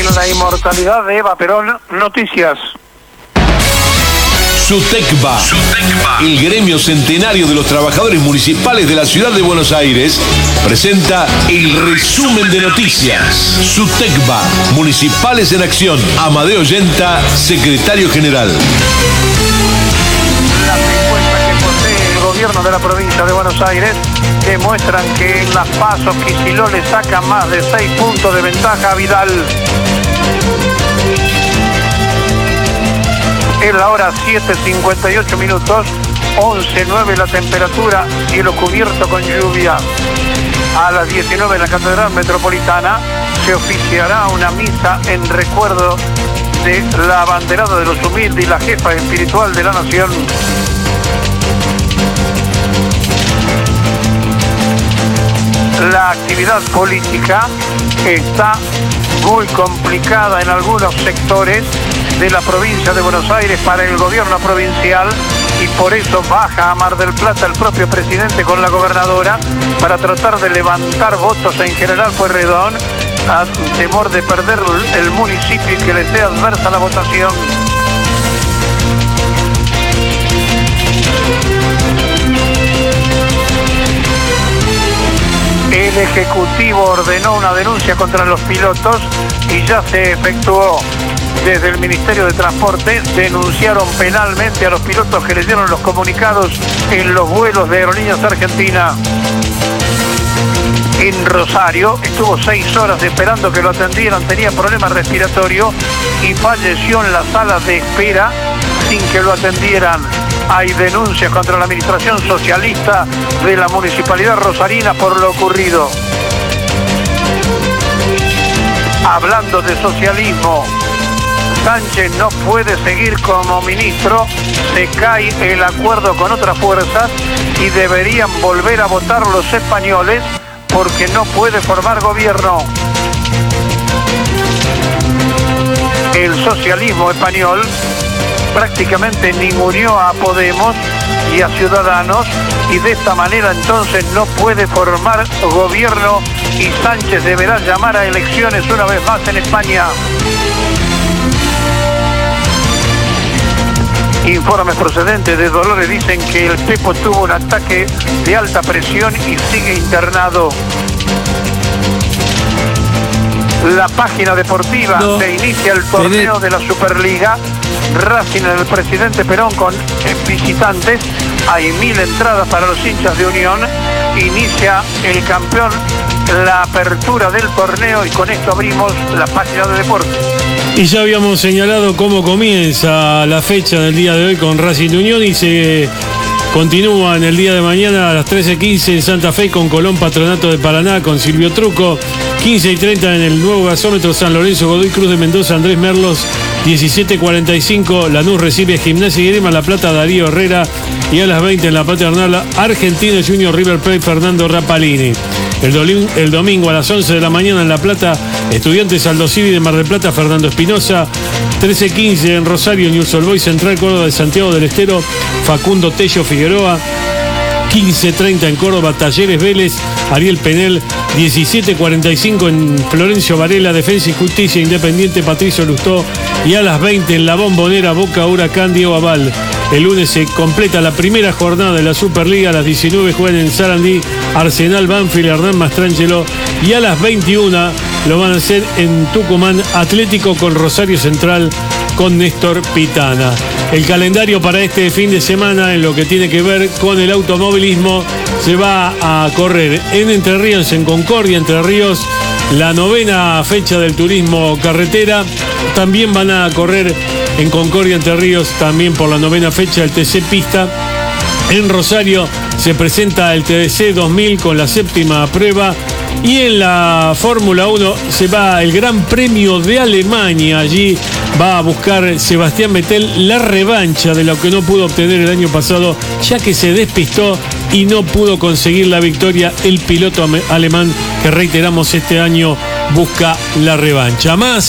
En la inmortalidad de Eva Perón, noticias. SUTECBA, el gremio centenario de los trabajadores municipales de la ciudad de Buenos Aires, presenta el resumen de noticias. SUTECBA, Municipales en Acción. Amadeo Yenta, secretario general. Las encuestas que posee el gobierno de la provincia de Buenos Aires demuestran que en las PASO Kicillof le saca más de 6 puntos de ventaja a Vidal. Es la hora 7:58 minutos, 11:09 la temperatura, cielo cubierto con lluvia. A las 19 en la Catedral Metropolitana se oficiará una misa en recuerdo de la abanderada de los humildes y la jefa espiritual de la nación. La actividad política está muy complicada en algunos sectores de la provincia de Buenos Aires para el gobierno provincial, y por eso baja a Mar del Plata el propio presidente con la gobernadora para tratar de levantar votos en General Pueyrredón a temor de perder el municipio y que le sea adversa la votación. El Ejecutivo ordenó una denuncia contra los pilotos y ya se efectuó. Desde el Ministerio de Transporte denunciaron penalmente a los pilotos que leyeron los comunicados en los vuelos de Aerolíneas Argentina. En Rosario estuvo 6 horas esperando que lo atendieran, tenía problemas respiratorios y falleció en la sala de espera sin que lo atendieran. Hay denuncias contra la administración socialista de la municipalidad rosarina por lo ocurrido. Hablando de socialismo, Sánchez no puede seguir como ministro, se cae el acuerdo con otras fuerzas y deberían volver a votar los españoles porque no puede formar gobierno. El socialismo español prácticamente ninguneó a Podemos y a Ciudadanos y de esta manera entonces no puede formar gobierno y Sánchez deberá llamar a elecciones una vez más en España. Informes procedentes de Dolores dicen que el Pepo tuvo un ataque de alta presión y sigue internado. La página deportiva se inicia el torneo de la Superliga. Racing en el Presidente Perón con visitantes. Hay 1000 entradas para los hinchas de Unión. Inicia el campeón la apertura del torneo y con esto abrimos la página de deportes. Y ya habíamos señalado cómo comienza la fecha del día de hoy con Racing de Unión y se continúa en el día de mañana a las 13:15 en Santa Fe con Colón Patronato de Paraná con Silvio Truco. 15:30 en el nuevo gasómetro San Lorenzo Godoy Cruz de Mendoza Andrés Merlos. 17:45 Lanús recibe Gimnasia y Grima La Plata Darío Herrera, y a las 20 en la Paternal Argentino Junior River Plate Fernando Rapalini. El domingo a las 11 de la mañana en La Plata Estudiantes Aldo Civi de Mar del Plata Fernando Espinosa. 13:15 en Rosario Newell's Old Boys Central Córdoba de Santiago del Estero Facundo Tello Figueroa. 15:30 en Córdoba Talleres Vélez Ariel Penel. 17:45 en Florencio Varela Defensa y Justicia Independiente Patricio Lustó, y a las 20 en La Bombonera Boca Huracán Diego Aval. El lunes se completa la primera jornada de la Superliga. A las 19 juegan en Sarandí Arsenal Banfield Hernán Mastrangelo, y a las 21 lo van a hacer en Tucumán Atlético con Rosario Central con Néstor Pitana. El calendario para este fin de semana en lo que tiene que ver con el automovilismo: se va a correr en Entre Ríos, en Concordia, Entre Ríos, la 9ª fecha del turismo carretera. También van a correr en Concordia, Entre Ríos, también por la 9ª fecha el TC Pista. En Rosario se presenta el TDC 2000 con la 7ª prueba. Y en la Fórmula 1 se va el Gran Premio de Alemania. Allí va a buscar Sebastián Vettel la revancha de lo que no pudo obtener el año pasado, ya que se despistó y no pudo conseguir la victoria el piloto alemán, que reiteramos este año busca la revancha. Más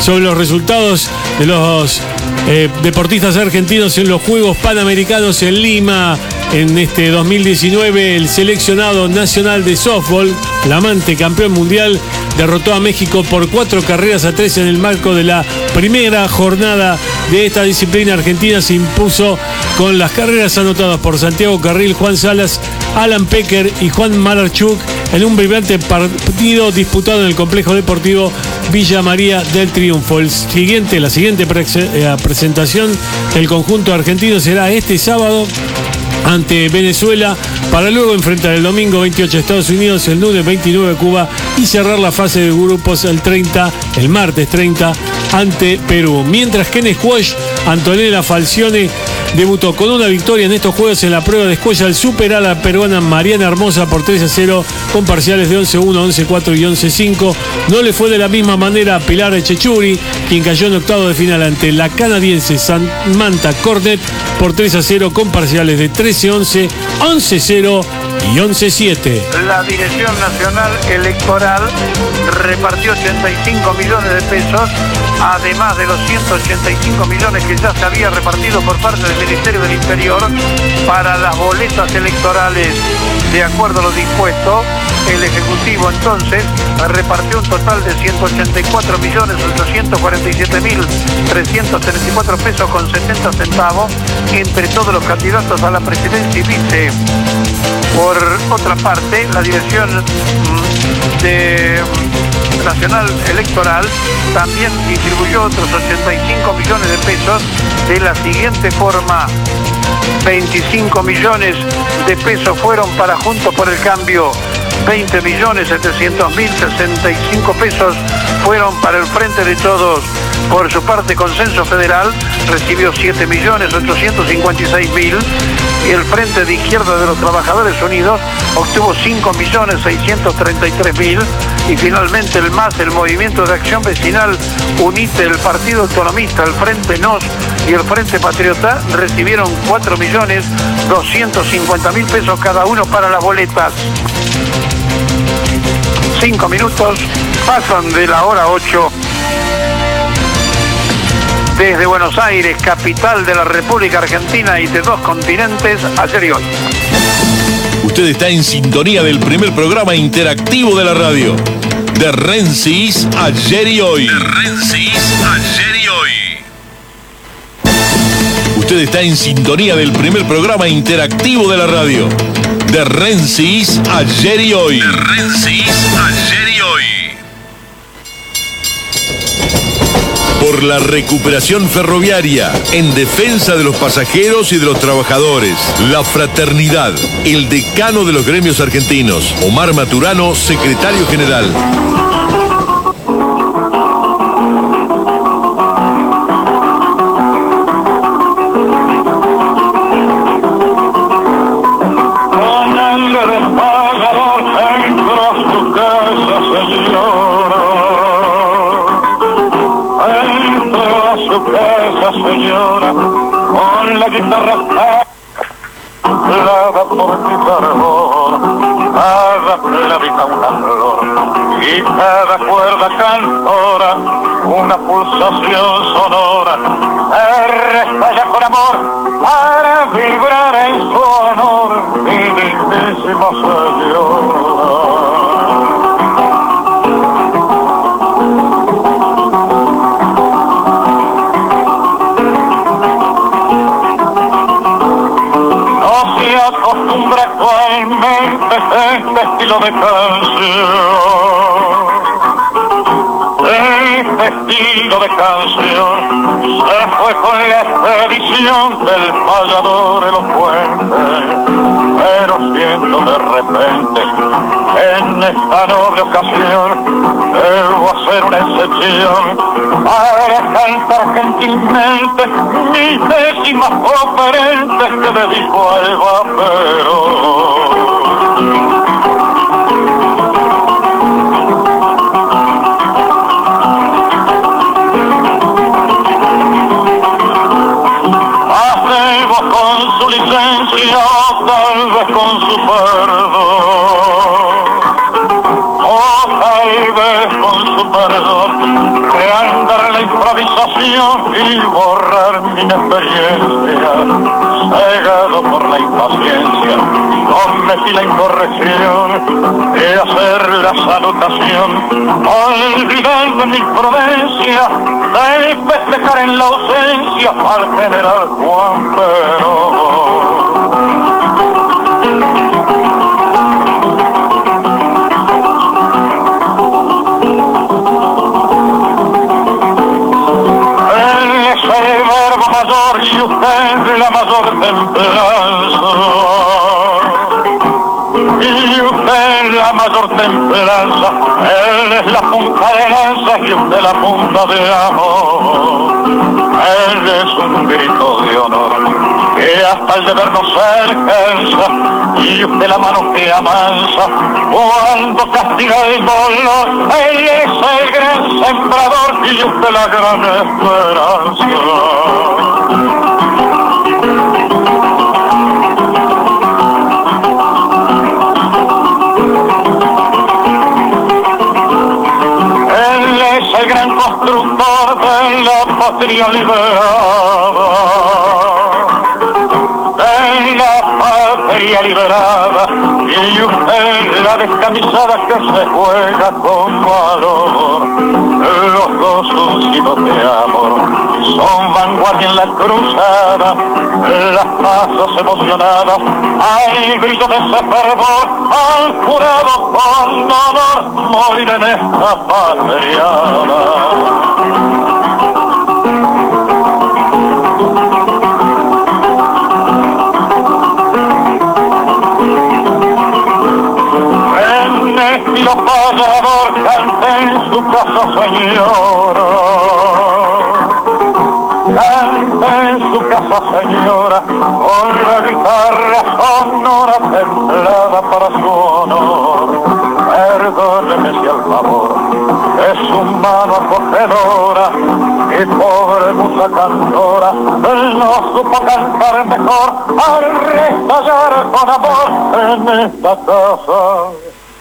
sobre los resultados de los deportistas argentinos en los Juegos Panamericanos en Lima. En este 2019, el seleccionado nacional de softball, flamante campeón mundial, derrotó a México por 4-3 en el marco de la primera jornada de esta disciplina. Argentina se impuso con las carreras anotadas por Santiago Carril, Juan Salas, Alan Pecker y Juan Malarchuk en un vibrante partido disputado en el complejo deportivo Villa María del Triunfo. La siguiente presentación del conjunto argentino será este sábado ante Venezuela, para luego enfrentar el domingo 28 a Estados Unidos, el lunes 29 a Cuba y cerrar la fase de grupos el martes 30 ante Perú. Mientras que en squash, Antonella Falcione debutó con una victoria en estos juegos en la prueba de squash al superar a la peruana Mariana Hermosa por 3-0 con parciales de 11-1, 11-4 y 11-5. No le fue de la misma manera a Pilar Echechuri, quien cayó en octavo de final ante la canadiense Samantha Cornet por 3-0 con parciales de 13-11, 11-0 y 11-7. La Dirección Nacional Electoral repartió 85 millones de pesos, además de los 185 millones que ya se había repartido por parte del Ministerio del Interior para las boletas electorales. De acuerdo a lo dispuesto, el Ejecutivo entonces repartió un total de 184.847.334 pesos con 70 centavos entre todos los candidatos a la presidencia y vice. Por otra parte, la Dirección Nacional Electoral también distribuyó otros 85 millones de pesos de la siguiente forma. 25 millones de pesos fueron para Juntos por el Cambio, 20.700.065 pesos fueron para el Frente de Todos. Por su parte, Consenso Federal recibió 7.856.000 y el Frente de Izquierda de los Trabajadores Unidos obtuvo 5.633.000 y finalmente el MAS, el Movimiento de Acción Vecinal, UNITE, el Partido Autonomista, el Frente NOS y el Frente Patriota recibieron 4.250.000 pesos cada uno para las boletas. 5 minutos, pasan de la hora 8. Desde Buenos Aires, capital de la República Argentina y de dos continentes, ayer y hoy. Usted está en sintonía del primer programa interactivo de la radio. De Rensis, ayer y hoy. De Rensis, ayer y hoy. Usted está en sintonía del primer programa interactivo de la radio. De Rensis, ayer y hoy. De Rensis, ayer y hoy. Por la recuperación ferroviaria, en defensa de los pasajeros y de los trabajadores. La Fraternidad, el decano de los gremios argentinos. Omar Maturano, secretario general. Señora, con la guitarra clava por mi carbón, cada clavija una flor y cada cuerda cantora una pulsación sonora que restalla con amor para vibrar en su honor, mi mismísima señora. Acostumbra actualmente este estilo de canción. Este estilo de canción se fue con la expedición del payador elocuente, pero siento de repente en esta noble ocasión debo hacer una excepción para cantar gentilmente mis décimas oferentes que dedico al vapero. Hacemos con su licencia o tal vez con su perdón, o tal vez con su perdón, de andarle improvisación y borrar mi experiencia, cegado por la impaciencia, cometí la incorrección de hacer la salutación, olvidando mi prudencia de festejar en la ausencia al general Juan Perón. Y usted la mayor templanza, y usted la mayor templanza, él es la punta de lanza y usted la punta de amor, él es un grito de honor que hasta el deber no se alcanza, y usted la mano que amansa cuando castiga el dolor, él es el gran sembrador y usted la gran esperanza. El gran constructor de la patria liberada, de la patria liberada, y usted la descamisada que se juega con valor. Los dos ungidos de amor son vanguardia en la cruzada, las pasas emocionadas al grito de ese fervor, al jurado con honor morir en esta patria. Estilo payador cante en su casa, señora, cante en su casa, señora, con la guitarra sonora templada para su honor. Perdóneme si al favor es su mano acogedora, y pobre musa cantora no supo cantar mejor al restallar con amor en esta casa.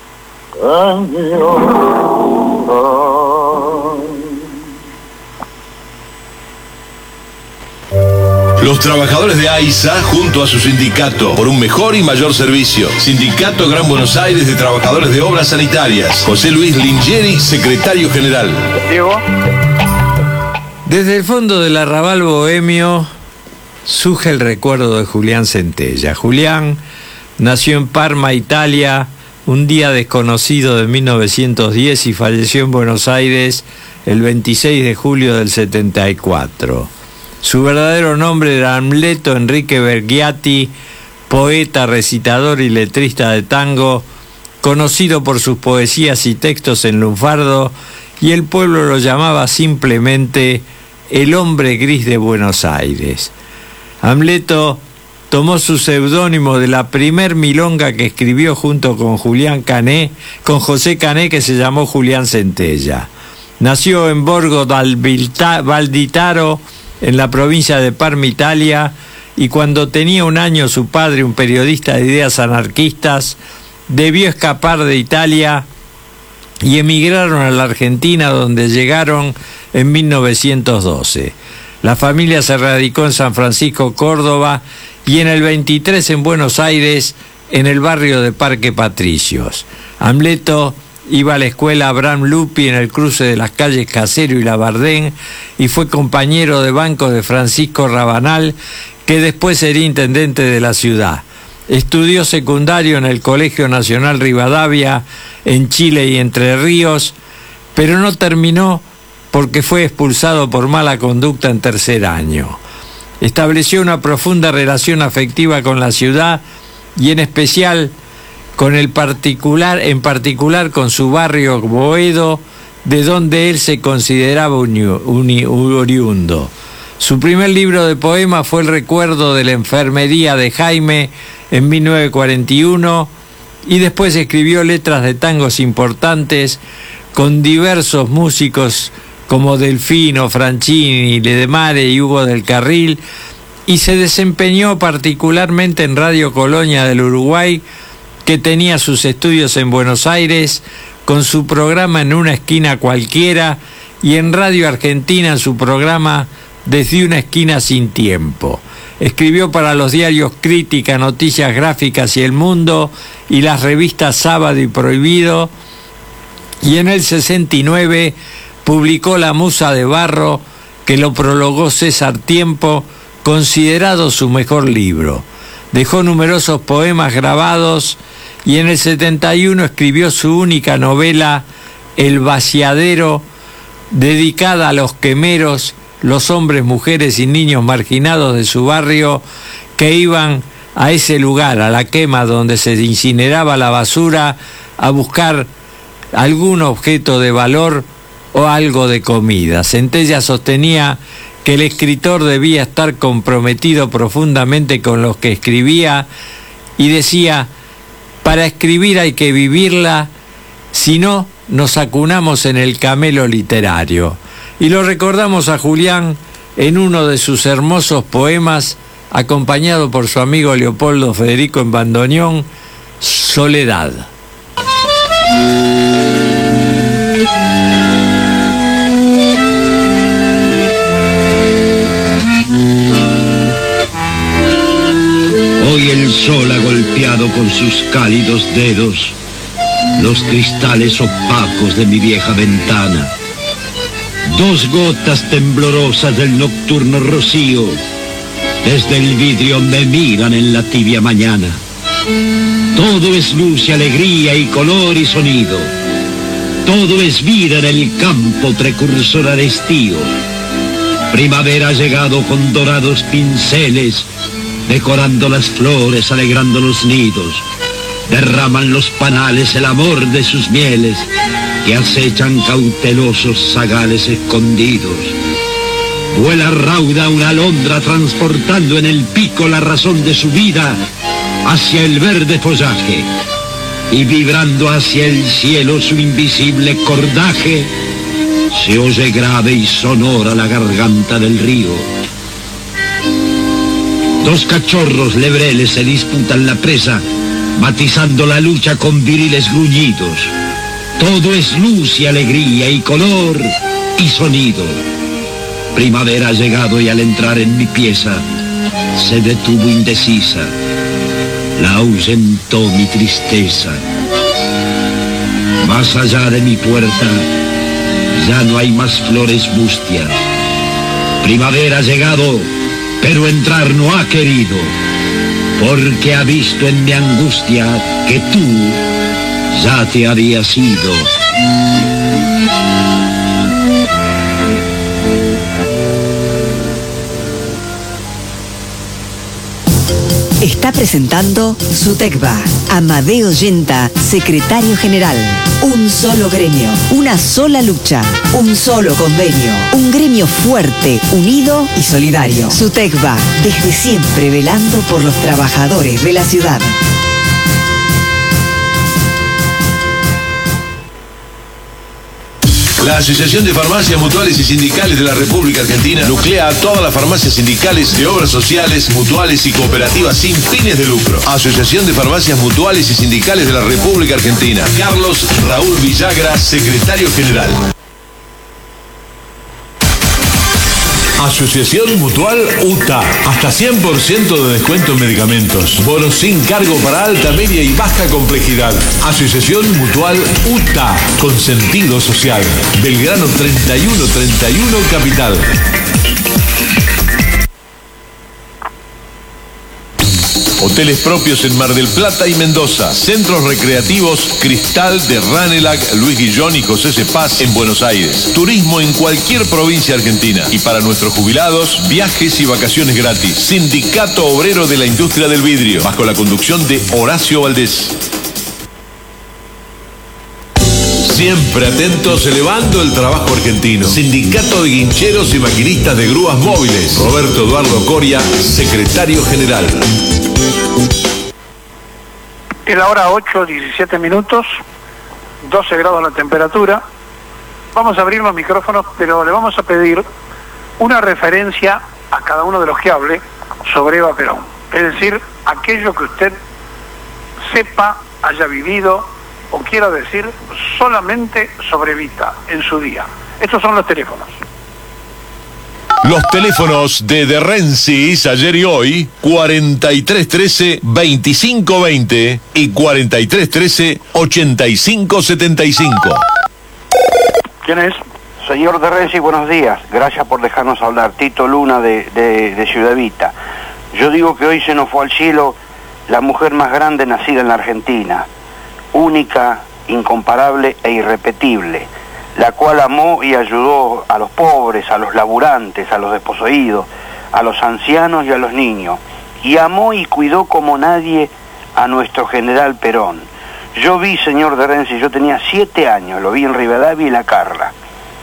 Los trabajadores de AISA, junto a su sindicato, por un mejor y mayor servicio. Sindicato Gran Buenos Aires de Trabajadores de Obras Sanitarias. José Luis Lingeri, secretario general. Diego. Desde el fondo del arrabal bohemio surge el recuerdo de Julián Centella. Julián nació en Parma, Italia, un día desconocido de 1910 y falleció en Buenos Aires el 26 de julio del 74. Su verdadero nombre era Amleto Enrique Bergiati, poeta, recitador y letrista de tango, conocido por sus poesías y textos en lunfardo, y el pueblo lo llamaba simplemente el hombre gris de Buenos Aires. Amleto tomó su seudónimo de la primer milonga que escribió junto con José Cané, que se llamó Julián Centella. Nació en Borgo dal Valditaro, en la provincia de Parma, Italia, y cuando tenía 1 año su padre, un periodista de ideas anarquistas, debió escapar de Italia y emigraron a la Argentina, donde llegaron en 1912. La familia se radicó en San Francisco, Córdoba, y en el 23 en Buenos Aires, en el barrio de Parque Patricios. Amleto iba a la escuela Abraham Lupi en el cruce de las calles Casero y Labardén, y fue compañero de banco de Francisco Rabanal, que después sería intendente de la ciudad. Estudió secundario en el Colegio Nacional Rivadavia, en Chile y Entre Ríos, pero no terminó porque fue expulsado por mala conducta en 3er año. Estableció una profunda relación afectiva con la ciudad y en especial en particular con su barrio Boedo, de donde él se consideraba oriundo. Su primer libro de poemas fue El recuerdo de la enfermería de Jaime en 1941, y después escribió letras de tangos importantes con diversos músicos como Delfino, Franchini, Ledemare y Hugo del Carril, y se desempeñó particularmente en Radio Colonia del Uruguay, que tenía sus estudios en Buenos Aires, con su programa En una esquina cualquiera, y en Radio Argentina en su programa Desde una esquina sin tiempo. Escribió para los diarios Crítica, Noticias Gráficas y El Mundo y las revistas Sábado y Prohibido, y en el 69 publicó La Musa de Barro, que lo prologó César Tiempo, considerado su mejor libro. Dejó numerosos poemas grabados y en el 71 escribió su única novela, El Vaciadero, dedicada a los quemeros, los hombres, mujeres y niños marginados de su barrio que iban a ese lugar, a la quema donde se incineraba la basura, a buscar algún objeto de valor o algo de comida. Centella sostenía que el escritor debía estar comprometido profundamente con los que escribía y decía: para escribir hay que vivirla, si no, nos acunamos en el camelo literario. Y lo recordamos a Julián en uno de sus hermosos poemas, acompañado por su amigo Leopoldo Federico en bandoneón, Soledad. Hoy el sol ha golpeado con sus cálidos dedos los cristales opacos de mi vieja ventana. Dos gotas temblorosas del nocturno rocío desde el vidrio me miran en la tibia mañana. Todo es luz y alegría y color y sonido. Todo es vida en el campo precursor al estío. Primavera ha llegado con dorados pinceles, decorando las flores, alegrando los nidos. Derraman los panales el amor de sus mieles, que acechan cautelosos zagales escondidos. Vuela rauda una alondra transportando en el pico la razón de su vida hacia el verde follaje, y vibrando hacia el cielo su invisible cordaje, se oye grave y sonora la garganta del río. Dos cachorros lebreles se disputan la presa, matizando la lucha con viriles gruñidos. Todo es luz y alegría y color y sonido. Primavera ha llegado y al entrar en mi pieza se detuvo indecisa. La ahuyentó mi tristeza. Más allá de mi puerta ya no hay más flores mustias. Primavera ha llegado, pero entrar no ha querido, porque ha visto en mi angustia que tú ya te habías ido. Está presentando su TECVA. Amadeo Yenta, secretario general. Un solo gremio, una sola lucha, un solo convenio. Un gremio fuerte, unido y solidario. Su TECVA, desde siempre velando por los trabajadores de la ciudad. La Asociación de Farmacias Mutuales y Sindicales de la República Argentina nuclea a todas las farmacias sindicales de obras sociales, mutuales y cooperativas sin fines de lucro. Asociación de Farmacias Mutuales y Sindicales de la República Argentina. Carlos Raúl Villagra, secretario general. Asociación Mutual UTA. Hasta 100% de descuento en medicamentos. Bonos sin cargo para alta, media y baja complejidad. Asociación Mutual UTA. Con sentido social. Belgrano 3131 Capital. Hoteles propios en Mar del Plata y Mendoza. Centros recreativos Cristal de Ranelac, Luis Guillón y José Cepaz en Buenos Aires. Turismo en cualquier provincia argentina. Y para nuestros jubilados, viajes y vacaciones gratis. Sindicato Obrero de la Industria del Vidrio, bajo la conducción de Horacio Valdés. Siempre atentos, elevando el trabajo argentino. Sindicato de Guincheros y Maquinistas de Grúas Móviles. Roberto Eduardo Coria, secretario general. Es la hora 8:17 minutos, 12 grados la temperatura. Vamos a abrir los micrófonos, pero le vamos a pedir una referencia a cada uno de los que hable sobre Eva Perón. Es decir, aquello que usted sepa, haya vivido o quiera decir solamente sobre Evita en su día. Estos son los teléfonos. Los teléfonos de Rensis ayer y hoy, 4313-2520 y 4313-8575. ¿Quién es? Señor de Renzi, buenos días. Gracias por dejarnos hablar. Tito Luna de Ciudad Evita. Yo digo que hoy se nos fue al cielo la mujer más grande nacida en la Argentina. Única, incomparable e irrepetible. La cual amó y ayudó a los pobres, a los laburantes, a los desposeídos, a los ancianos y a los niños. Y amó y cuidó como nadie a nuestro general Perón. Yo vi, señor de Renzi, yo tenía 7 años, lo vi en Rivadavia y La Carla,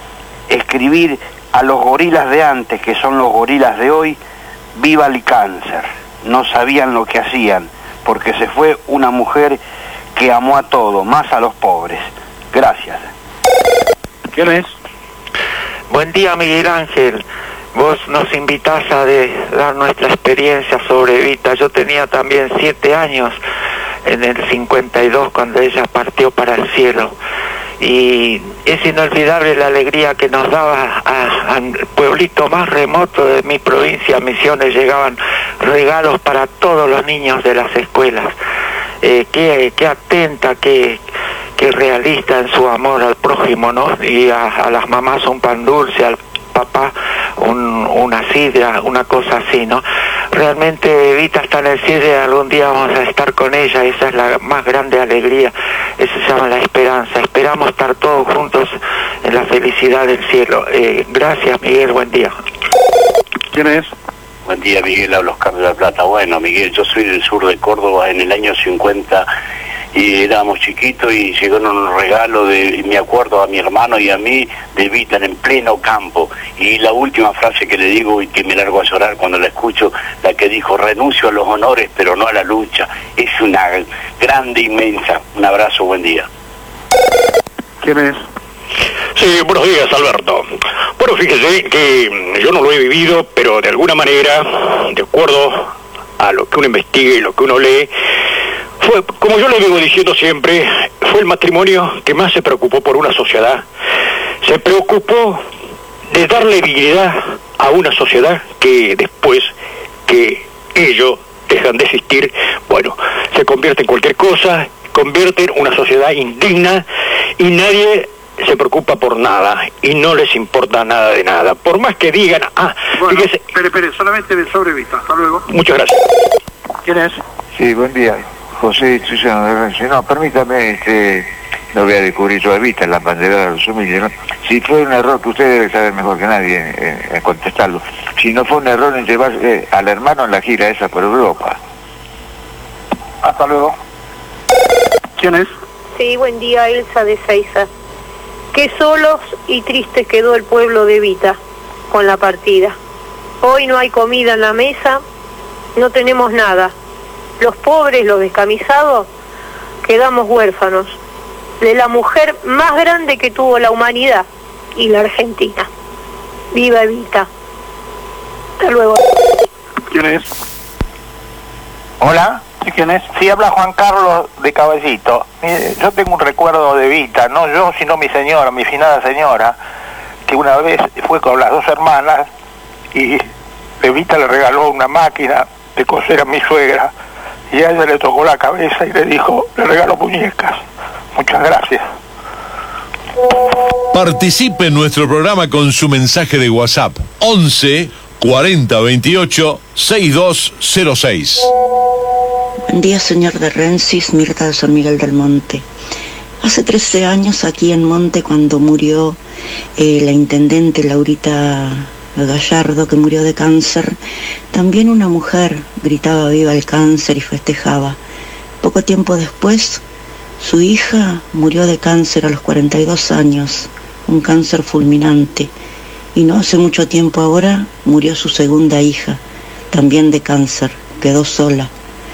escribir a los gorilas de antes, que son los gorilas de hoy, viva el cáncer. No sabían lo que hacían, porque se fue una mujer que amó a todo, más a los pobres. Gracias. ¿Quién es? Buen día, Miguel Ángel. Vos nos invitás a dar nuestra experiencia sobre Evita. Yo tenía también 7 años en el 52 cuando ella partió para el cielo. Y es inolvidable la alegría que nos daba al pueblito más remoto de mi provincia, Misiones. Llegaban regalos para todos los niños de las escuelas. Qué atenta, qué realista en su amor al prójimo, ¿no? Y a las mamás un pan dulce, al papá una sidra, una cosa así, ¿no? Realmente Evita está en el cielo y algún día vamos a estar con ella. Esa es la más grande alegría. Eso se llama la esperanza. Esperamos estar todos juntos en la felicidad del cielo. Gracias, Miguel, buen día. ¿Quién es? Buen día, Miguel, hablo Oscar de la Plata. Bueno, Miguel, yo soy del sur de Córdoba en el año 50 y éramos chiquitos y llegaron un regalo me acuerdo a mi hermano y a mí, de Evita en pleno campo. Y la última frase que le digo y que me largo a llorar cuando la escucho, la que dijo: renuncio a los honores pero no a la lucha. Es una grande, inmensa. Un abrazo, buen día. ¿Quién es? Sí, buenos días, Alberto. Bueno, fíjese que yo no lo he vivido, pero de alguna manera, de acuerdo a lo que uno investiga y lo que uno lee, fue, como yo le vengo diciendo siempre, fue el matrimonio que más se preocupó por una sociedad. Se preocupó de darle dignidad a una sociedad que después que ellos dejan de existir, bueno, se convierte en cualquier cosa, convierte en una sociedad indigna y nadie se preocupa por nada y no les importa nada de nada. Por más que digan, bueno, fíjese... Espere, solamente de sobre Evita. Hasta luego. Muchas gracias. ¿Quién es? Sí, buen día. José Chusano de Renzi. No, permítame, no voy a descubrir toda Evita, la bandera de los humildes, ¿no? Si fue un error, que usted debe saber mejor que nadie en contestarlo. Si no fue un error en llevar al hermano en la gira esa por Europa. Hasta luego. ¿Quién es? Sí, buen día, Elsa de Seiza. Qué solos y tristes quedó el pueblo de Evita con la partida. Hoy no hay comida en la mesa, no tenemos nada. Los pobres, los descamisados, quedamos huérfanos de la mujer más grande que tuvo la humanidad y la Argentina. ¡Viva Evita! Hasta luego. ¿Quién es? Hola. ¿Quién es? Sí, habla Juan Carlos de Caballito. Mire, yo tengo un recuerdo de Evita, no yo, sino mi señora, mi finada señora, que una vez fue con las 2 hermanas y Evita le regaló una máquina de coser a mi suegra y a ella le tocó la cabeza y le dijo, le regaló muñecas. Muchas gracias. Participe en nuestro programa con su mensaje de WhatsApp 11 40 28 6206. Buen día, señor de Rensis, Mirta de San Miguel del Monte. Hace 13 años aquí en Monte, cuando murió la intendente Laurita Gallardo, que murió de cáncer, también una mujer gritaba viva el cáncer y festejaba. Poco tiempo después, su hija murió de cáncer a los 42 años, un cáncer fulminante. Y no hace mucho tiempo ahora murió su segunda hija, también de cáncer, quedó sola.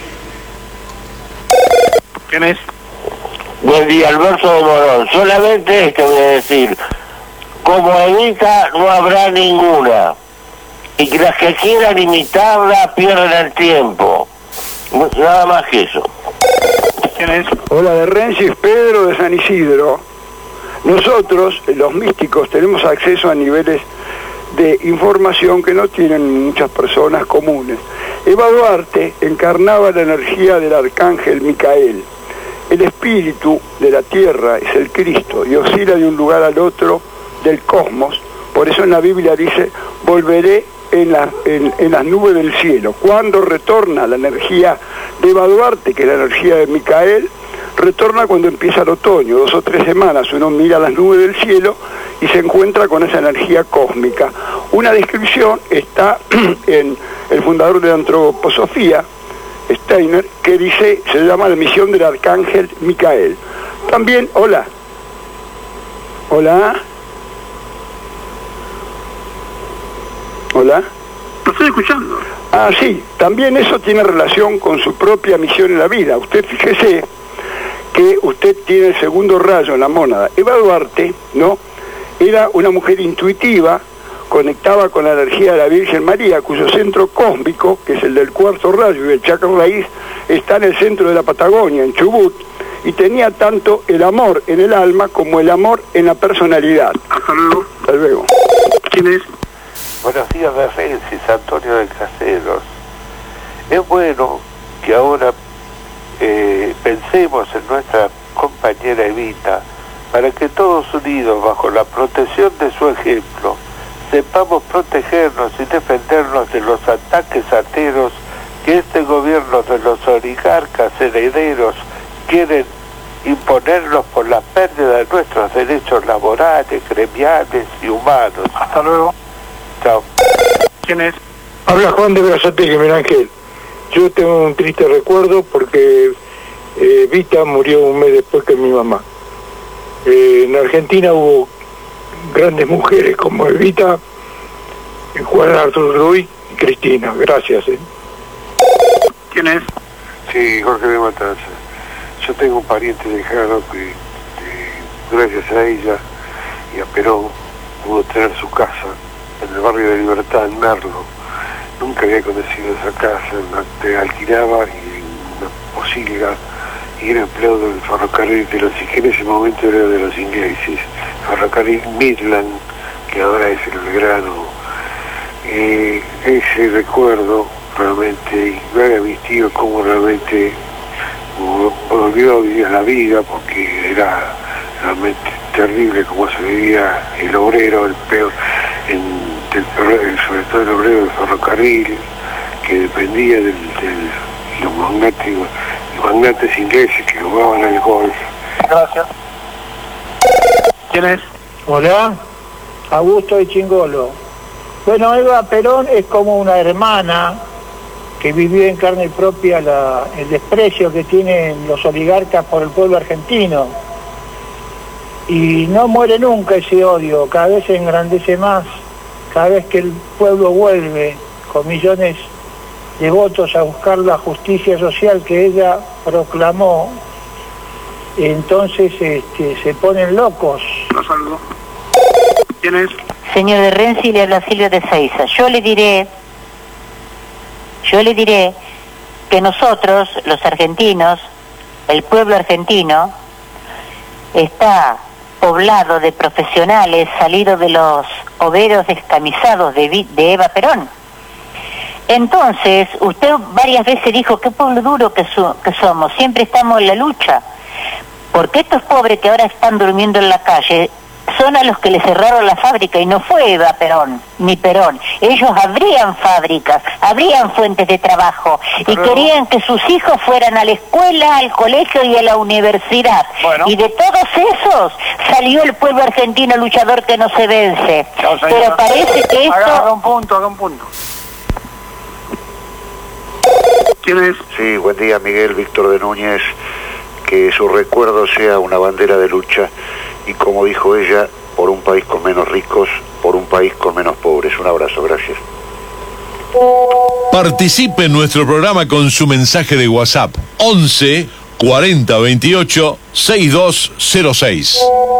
¿Quién es? Buen día, Alberto de Morón. Solamente esto voy a decir. Como Evita no habrá ninguna. Y que las que quieran imitarla pierden el tiempo. Nada más que eso. ¿Quién es? Hola, de Rensis, Pedro de San Isidro. Nosotros, los místicos, tenemos acceso a niveles de información que no tienen muchas personas comunes. Eva Duarte encarnaba la energía del arcángel Micael. El espíritu de la tierra es el Cristo y oscila de un lugar al otro del cosmos. Por eso en la Biblia dice, volveré en las nubes del cielo. Cuando retorna la energía de Eva Duarte, que es la energía de Micael, retorna cuando empieza el otoño, 2 o 3 semanas, uno mira las nubes del cielo y se encuentra con esa energía cósmica. Una descripción está en el fundador de la antroposofía, Steiner, que dice, se llama la misión del arcángel Micael. También, hola. Hola. Hola. Lo estoy escuchando. Ah, sí, también eso tiene relación con su propia misión en la vida. Usted fíjese que usted tiene el segundo rayo en la mónada. Eva Duarte, ¿no? Era una mujer intuitiva, conectaba con la energía de la Virgen María, cuyo centro cósmico, que es el del cuarto rayo y el chakra raíz, está en el centro de la Patagonia, en Chubut, y tenía tanto el amor en el alma como el amor en la personalidad. Hasta luego. Hasta luego. ¿Quién es? Buenos días, Rensis, Antonio de Caseros. Es bueno que ahora pensemos en nuestra compañera Evita, para que todos unidos, bajo la protección de su ejemplo, sepamos protegernos y defendernos de los ataques ateros que este gobierno de los oligarcas herederos quieren imponernos por la pérdida de nuestros derechos laborales, gremiales y humanos. Hasta luego. Chao. ¿Quién es? Habla Juan de Brazategui, Miguel Ángel. Yo tengo un triste recuerdo porque Vita murió un mes después que mi mamá. En Argentina hubo grandes mujeres como Evita, Juan Arturo Ruiz y Cristina. Gracias. ¿Quién es? Sí, Jorge de Matanza. Yo tengo un pariente lejano que, gracias a ella y a Perón, pudo tener su casa en el barrio de Libertad, en Merlo. Nunca había conocido esa casa, te alquilaba y una posilga, y era empleado del ferrocarril de los, que en ese momento era de los ingleses, ferrocarril Midland, que ahora es el Belgrano. Ese recuerdo realmente, y ver a mis tíos cómo realmente volvió a vivir la vida, porque era realmente terrible cómo se vivía el obrero, el peor, sobre todo el obrero del ferrocarril, que dependía de los magnates ingleses que jugaban al golf. Gracias. ¿Quién es? Hola, Augusto de Chingolo. Bueno, Eva Perón es como una hermana que vivió en carne propia el desprecio que tienen los oligarcas por el pueblo argentino. Y no muere nunca ese odio, cada vez se engrandece más, cada vez que el pueblo vuelve con millones de votos a buscar la justicia social que ella proclamó, entonces se ponen locos. Lo saludo. ¿Quién es? Señor de Renzi, le habla Silvia de Seiza. Yo le diré que nosotros, los argentinos, el pueblo argentino, está poblado de profesionales salidos de los obreros descamisados de Eva Perón. Entonces, usted varias veces dijo, qué pueblo duro que somos, siempre estamos en la lucha, porque estos pobres que ahora están durmiendo en la calle son a los que le cerraron la fábrica, y no fue Eva Perón, ni Perón. Ellos abrían fábricas, abrían fuentes de trabajo, y querían que sus hijos fueran a la escuela, al colegio y a la universidad. Bueno. Y de todos esos salió el pueblo argentino luchador que no se vence. Chao, pero parece que esto... Haga un punto. ¿Quién es? Sí, buen día, Miguel Víctor de Núñez. Que su recuerdo sea una bandera de lucha, y como dijo ella, por un país con menos ricos, por un país con menos pobres. Un abrazo, gracias. Participe en nuestro programa con su mensaje de WhatsApp 11 40 28 6206.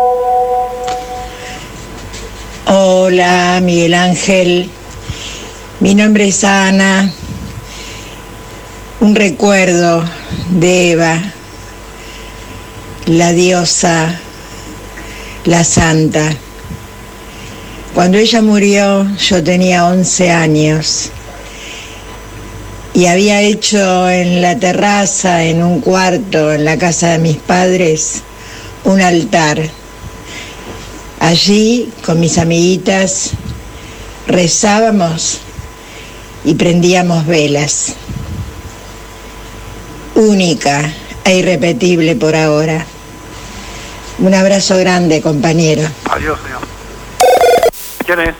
Hola, Miguel Ángel. Mi nombre es Ana. Un recuerdo de Eva, la diosa la santa. Cuando ella murió, yo tenía 11 años y había hecho en la terraza, en un cuarto, en la casa de mis padres, un altar. Allí, con mis amiguitas, rezábamos y prendíamos velas. Única e irrepetible por ahora. Un abrazo grande, compañero. Adiós, señor. ¿Quién es?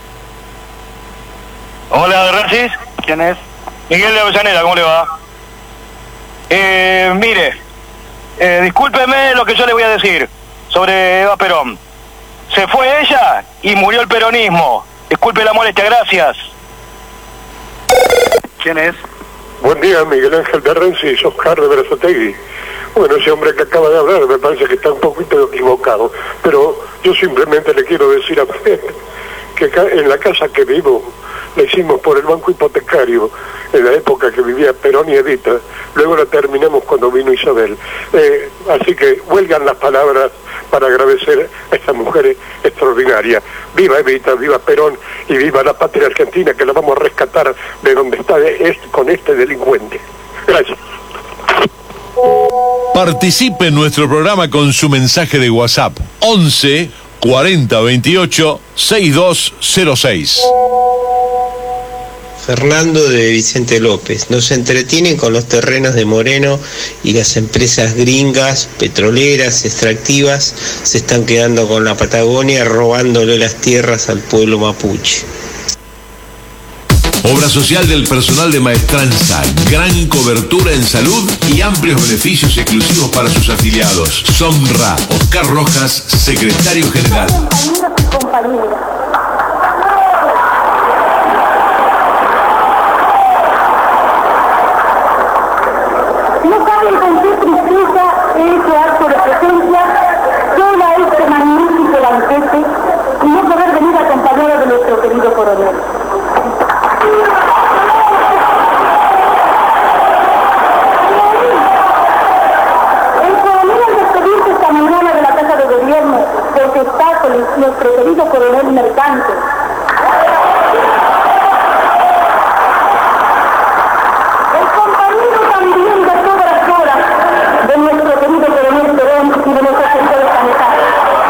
Hola, Francis. ¿Quién es? Miguel de Avellaneda, ¿cómo le va? Mire, discúlpeme lo que yo le voy a decir sobre Eva Perón. Se fue ella y murió el peronismo. Disculpe la molestia, gracias. ¿Quién es? Buen día, Miguel Ángel de Rensis, Oscar de Berazategui. Bueno, ese hombre que acaba de hablar me parece que está un poquito equivocado, pero yo simplemente le quiero decir a usted que acá, en la casa que vivo, la hicimos por el banco hipotecario en la época que vivía Perón y Evita, luego la terminamos cuando vino Isabel. Así que huelgan las palabras para agradecer a esta mujer extraordinaria. Viva Evita, viva Perón y viva la patria argentina, que la vamos a rescatar de donde está con este delincuente. Gracias. Participe en nuestro programa con su mensaje de WhatsApp 11 40 28 6206. Fernando de Vicente López. Nos entretienen con los terrenos de Moreno y las empresas gringas, petroleras, extractivas, se están quedando con la Patagonia robándole las tierras al pueblo mapuche. Obra social del personal de Maestranza, gran cobertura en salud y amplios beneficios exclusivos para sus afiliados. Sonra, Oscar Rojas, secretario general. No saben con qué tristeza ese acto de presencia, sola este magnífico banquete y no poder venir acompañado de nuestro querido coronel. El coronel al despedirse esta mañana de la Casa de Gobierno, porque está con nuestro querido coronel Mercante. El compañero también de todas las horas de nuestro querido coronel Perón y de nuestros sectores sanitarios.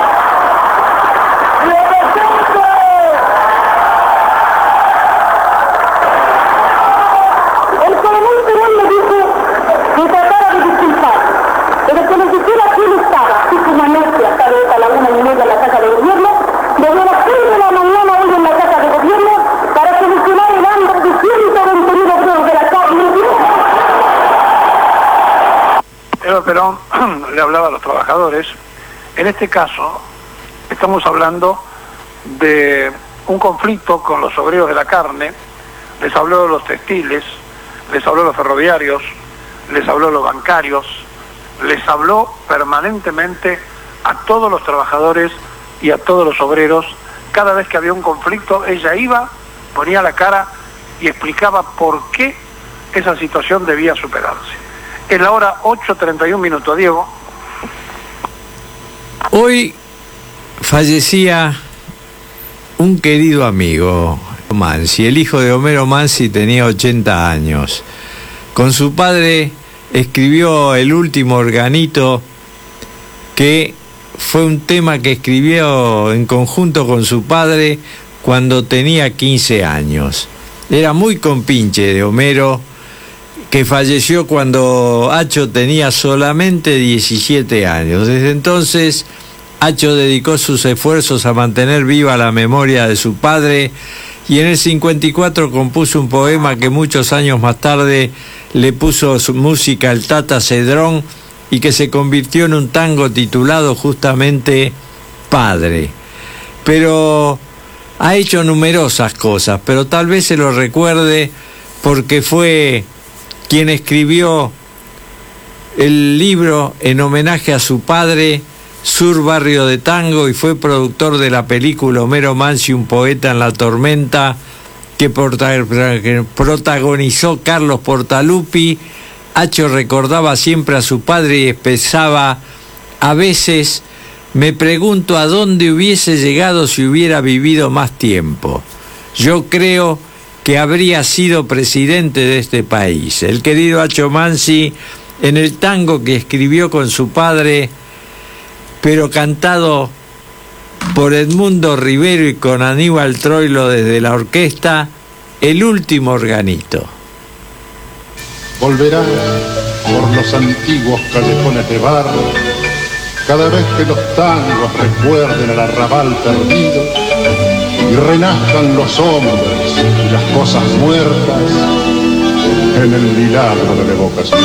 El coronel Perón me dijo que tratara de disculpar, pero que ni siquiera quién estaba, así como anoche, hasta de esta laguna y media en la Casa de Gobierno, desde las 6 de la mañana hoy en la Casa de Gobierno, para solucionar el hambre de 121 pesos de la carne. Eva Perón le hablaba a los trabajadores. En este caso, estamos hablando de un conflicto con los obreros de la carne, les habló de los textiles, les habló de los ferroviarios, les habló de los bancarios, les habló permanentemente a todos los trabajadores y a todos los obreros. Cada vez que había un conflicto, ella iba, ponía la cara y explicaba por qué esa situación debía superarse. Es la hora 8:31, Diego. Hoy fallecía un querido amigo, Mansi. El hijo de Homero Mansi tenía 80 años. Con su padre escribió El último organito, que fue un tema que escribió en conjunto con su padre cuando tenía 15 años. Era muy compinche de Homero, que falleció cuando Acho tenía solamente 17 años. Desde entonces, Acho dedicó sus esfuerzos a mantener viva la memoria de su padre y en el 54 compuso un poema que muchos años más tarde le puso su música el Tata Cedrón y que se convirtió en un tango titulado justamente Padre. Pero ha hecho numerosas cosas, pero tal vez se lo recuerde porque fue quien escribió el libro en homenaje a su padre, Sur Barrio de Tango, y fue productor de la película Homero Mansi, un poeta en la tormenta, que protagonizó Carlos Portalupi. Acho recordaba siempre a su padre y expresaba a veces Me pregunto a dónde hubiese llegado si hubiera vivido más tiempo. Yo creo que habría sido presidente de este país. El querido Acho Mansi, en el tango que escribió con su padre, pero cantado por Edmundo Rivero y con Aníbal Troilo desde la orquesta, El último organito. Volverás por los antiguos callejones de barro, cada vez que los tangos recuerden el arrabal perdido y renazcan los hombres y las cosas muertas en el milagro de la evocación.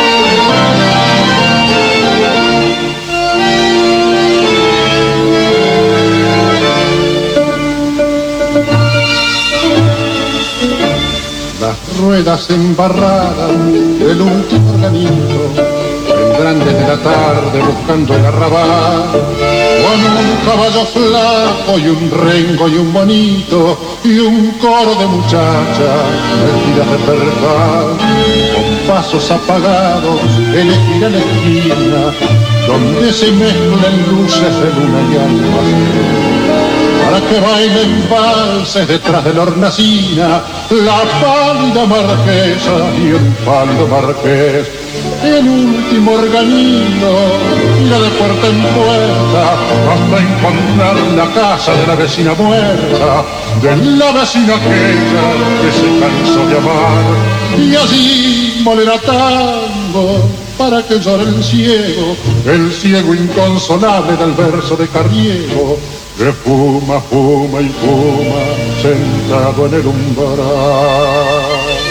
Las ruedas embarradas del último organito vendrán desde la tarde buscando el arrabal, con un caballo flaco y un rengo y un bonito y un coro de muchachas vestidas de percal, con pasos apagados elegirá la esquina donde se mezclan luces de luna y almacén, para que bailen valses detrás de la hornacina la pálida marquesa y el pálido marqués. El último organino irá de puerta en puerta hasta encontrar la casa de la vecina muerta, de la vecina aquella que se cansó de amar, y allí molerá tango para que llore el ciego inconsolable del verso de Carriego, que fuma, fuma y fuma sentado en el umbral.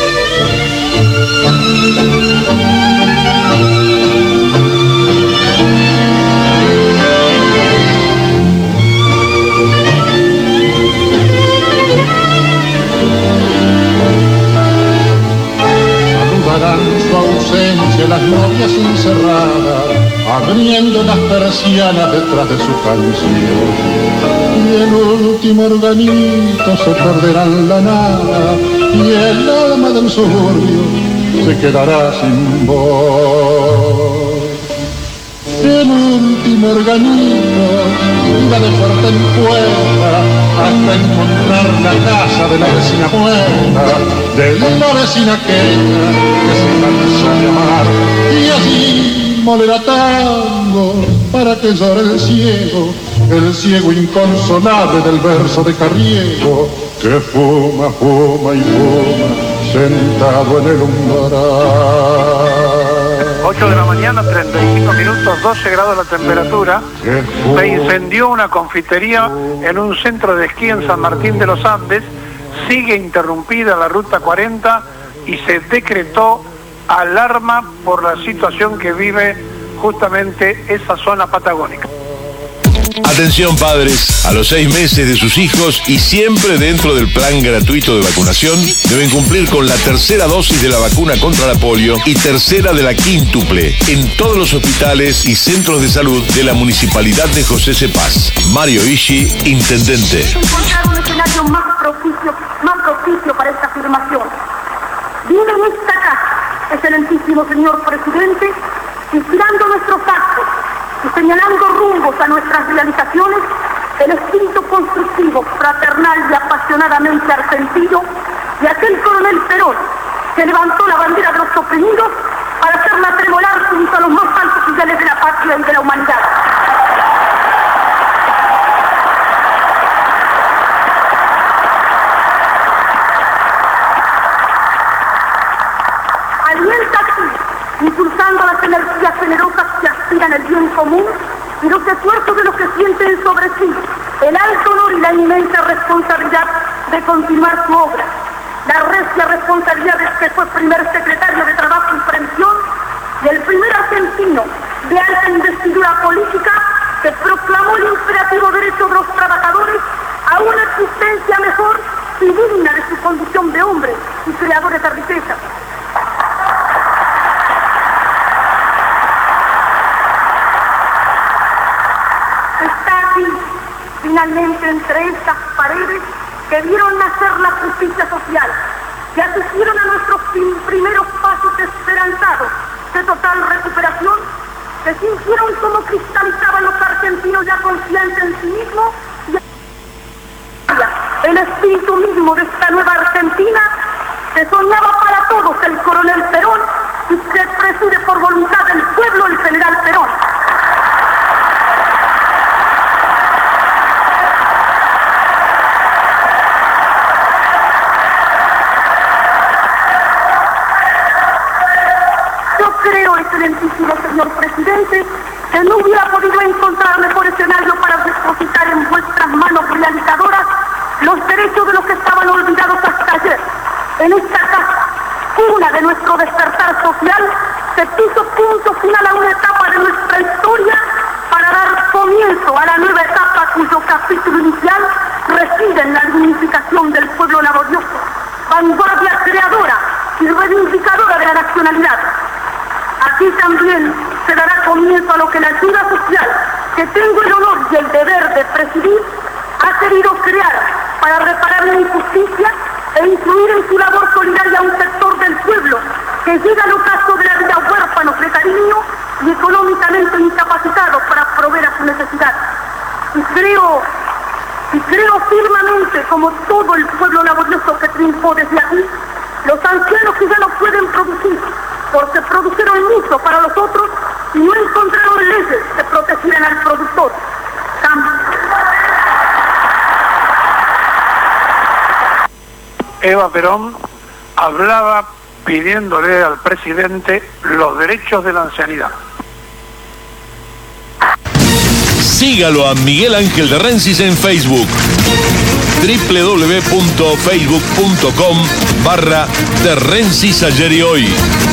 Saludarán su ausencia las novias encerradas, abriendo las persianas detrás de su canción. Y el último organito se perderá en la nada, y el alma del suburbio se quedará sin voz. El último organito irá de puerta en puerta hasta encontrar la casa de la vecina muerta, de la vecina aquella que se cansó de amar, y así molerá tango para que llore el ciego inconsolable del verso de Carriego, que fuma, fuma y fuma sentado en el umbral. 8 de la mañana, 35 minutos, 12 grados la temperatura. Se incendió una confitería en un centro de esquí en San Martín de los Andes. Sigue interrumpida la ruta 40 y se decretó alarma por la situación que vive justamente esa zona patagónica. Atención padres, a los 6 meses de sus hijos y siempre dentro del plan gratuito de vacunación, deben cumplir con la tercera dosis de la vacuna contra la polio y tercera de la quíntuple en todos los hospitales y centros de salud de la Municipalidad de José C. Paz. Mario Ishi, intendente. Encontrar un escenario más propicio para esta afirmación. Viene en esta casa, excelentísimo señor presidente, inspirando nuestros actos y señalando rumbos a nuestras realizaciones, el espíritu constructivo, fraternal y apasionadamente argentino de aquel coronel Perón que levantó la bandera de los oprimidos para hacerla tremolar junto a los más altos ideales de la patria y de la humanidad. Alienta aquí, impulsando las energías generosas que aspiran al bien común y los esfuerzos de los que sienten sobre sí el alto honor y la inmensa responsabilidad de continuar su obra. La recia responsabilidad de que fue primer secretario de Trabajo y Prevención y el primer argentino de alta investidura política que proclamó el imperativo derecho de los trabajadores a una existencia mejor y digna de su condición de hombres y creadores de riqueza. Finalmente, entre estas paredes que vieron nacer la justicia social, que asistieron a nuestros primeros pasos esperanzados de total recuperación, que sintieron cómo cristalizaban los argentinos ya conscientes en sí mismos y el espíritu mismo de esta nueva Argentina que soñaba para todos el coronel Perón y que preside por voluntad del pueblo el general Perón. Creo, excelentísimo señor presidente, que no hubiera podido encontrar mejor escenario para depositar en vuestras manos realizadoras los derechos de los que estaban olvidados hasta ayer. En esta casa, cuna de nuestro despertar social, se puso punto final a una etapa de nuestra historia para dar comienzo a la nueva etapa cuyo capítulo inicial reside en la dignificación del pueblo laborioso, vanguardia creadora y reivindicadora de la nacionalidad. Aquí también se dará comienzo a lo que la ayuda social, que tengo el honor y el deber de presidir, ha querido crear para reparar la injusticia e incluir en su labor solidaria a un sector del pueblo que llega al ocaso de la vida huérfanos de cariño y económicamente incapacitados para proveer a su necesidad. Y creo firmemente, como todo el pueblo laborioso que triunfó desde aquí, los ancianos que ya no pueden producir, porque produjeron mucho para los otros y no encontraron leyes que protegieran al productor. Eva Perón hablaba pidiéndole al presidente los derechos de la ancianidad. Sígalo a Miguel Ángel de Rensis en Facebook. www.facebook.com/de Rensis ayer y hoy.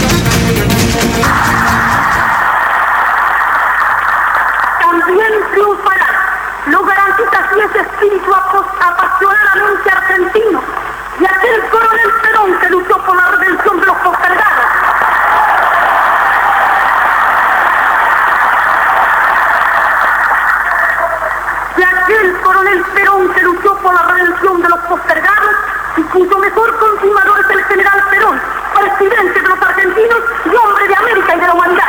También triunfará. Lo garantiza así ese espíritu apasionadamente argentino y aquel coronel Perón que luchó por la redención de los postergados. El coronel Perón que luchó por la redención de los postergados y cuyo mejor continuador es el general Perón, presidente de los argentinos y hombre de América y de la humanidad.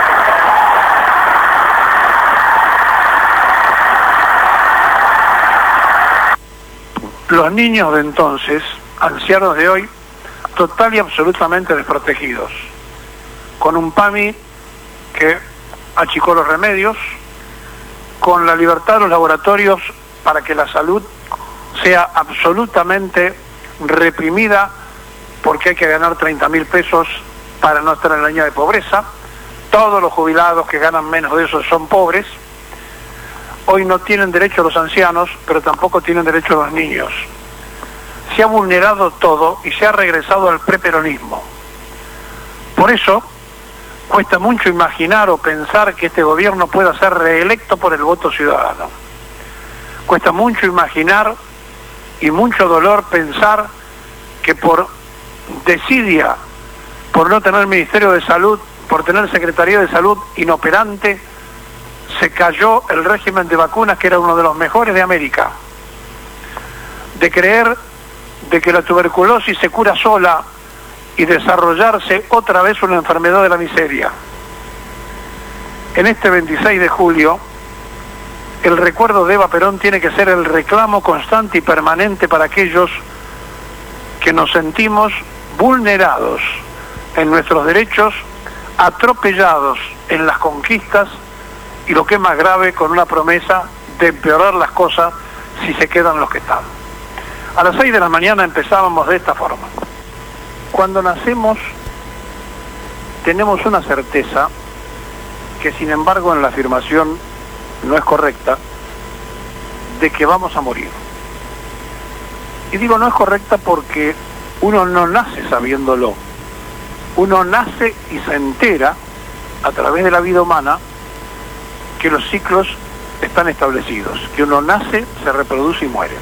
Los niños de entonces, ancianos de hoy, total y absolutamente desprotegidos, con un PAMI que achicó los remedios, con la libertad de los laboratorios para que la salud sea absolutamente reprimida porque hay que ganar 30.000 pesos para no estar en la línea de pobreza. Todos los jubilados que ganan menos de eso son pobres. Hoy no tienen derecho los ancianos, pero tampoco tienen derecho los niños. Se ha vulnerado todo y se ha regresado al preperonismo. Por eso cuesta mucho imaginar o pensar que este gobierno pueda ser reelecto por el voto ciudadano. Cuesta mucho imaginar y mucho dolor pensar que por desidia, por no tener Ministerio de Salud, por tener Secretaría de Salud inoperante, se cayó el régimen de vacunas que era uno de los mejores de América. De creer de que la tuberculosis se cura sola y desarrollarse otra vez una enfermedad de la miseria. En este 26 de julio, el recuerdo de Eva Perón tiene que ser el reclamo constante y permanente para aquellos que nos sentimos vulnerados en nuestros derechos, atropellados en las conquistas y, lo que es más grave, con una promesa de empeorar las cosas si se quedan los que están. A las 6 de la mañana empezábamos de esta forma. Cuando nacemos tenemos una certeza que sin embargo en la afirmación no es correcta, de que vamos a morir. Y digo no es correcta porque uno no nace sabiéndolo. Uno nace y se entera a través de la vida humana que los ciclos están establecidos, que uno nace, se reproduce y muere.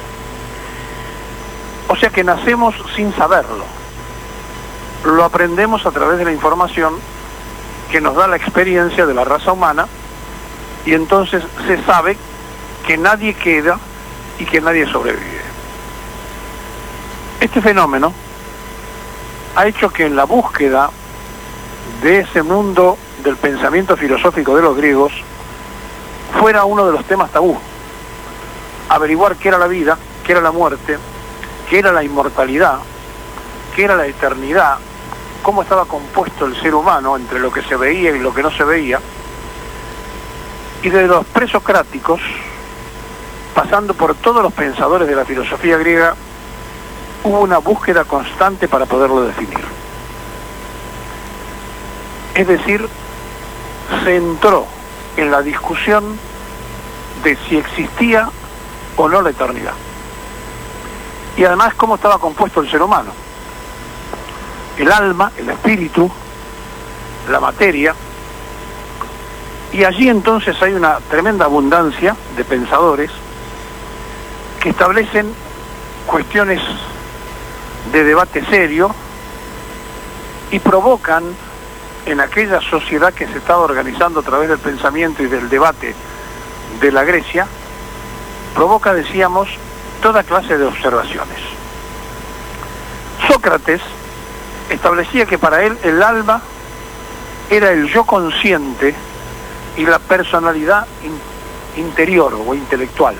O sea que nacemos sin saberlo. Lo aprendemos a través de la información que nos da la experiencia de la raza humana, y entonces se sabe que nadie queda y que nadie sobrevive. Este fenómeno ha hecho que en la búsqueda de ese mundo del pensamiento filosófico de los griegos fuera uno de los temas tabú. Averiguar qué era la vida, qué era la muerte, qué era la inmortalidad, qué era la eternidad, cómo estaba compuesto el ser humano entre lo que se veía y lo que no se veía. Y de los presocráticos, pasando por todos los pensadores de la filosofía griega, hubo una búsqueda constante para poderlo definir. Es decir, se entró en la discusión de si existía o no la eternidad. Y además cómo estaba compuesto el ser humano. El alma, el espíritu, la materia. Y allí entonces hay una tremenda abundancia de pensadores que establecen cuestiones de debate serio y provocan en aquella sociedad que se estaba organizando a través del pensamiento y del debate de la Grecia, provoca, decíamos, toda clase de observaciones. Sócrates establecía que para él el alma era el yo consciente y la personalidad interior o intelectual.